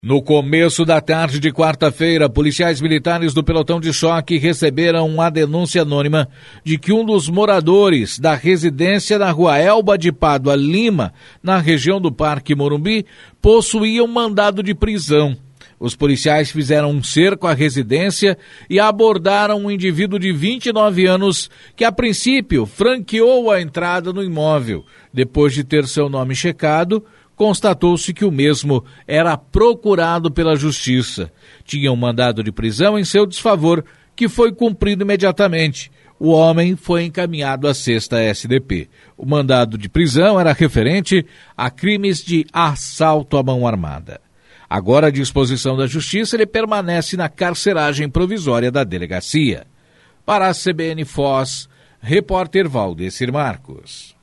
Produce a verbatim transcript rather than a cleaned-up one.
No começo da tarde de quarta-feira, policiais militares do pelotão de choque receberam uma denúncia anônima de que um dos moradores da residência na rua Elba de Pádua Lima, na região do Parque Morumbi, possuía um mandado de prisão. Os policiais fizeram um cerco à residência e abordaram um indivíduo de vinte e nove anos que, a princípio, franqueou a entrada no imóvel. Depois de ter seu nome checado, constatou-se que o mesmo era procurado pela justiça. Tinha um mandado de prisão em seu desfavor, que foi cumprido imediatamente. O homem foi encaminhado à sexta S D P. O mandado de prisão era referente a crimes de assalto à mão armada. Agora, à disposição da justiça, ele permanece na carceragem provisória da delegacia. Para a C B N Foz, repórter Valdecir Marcos.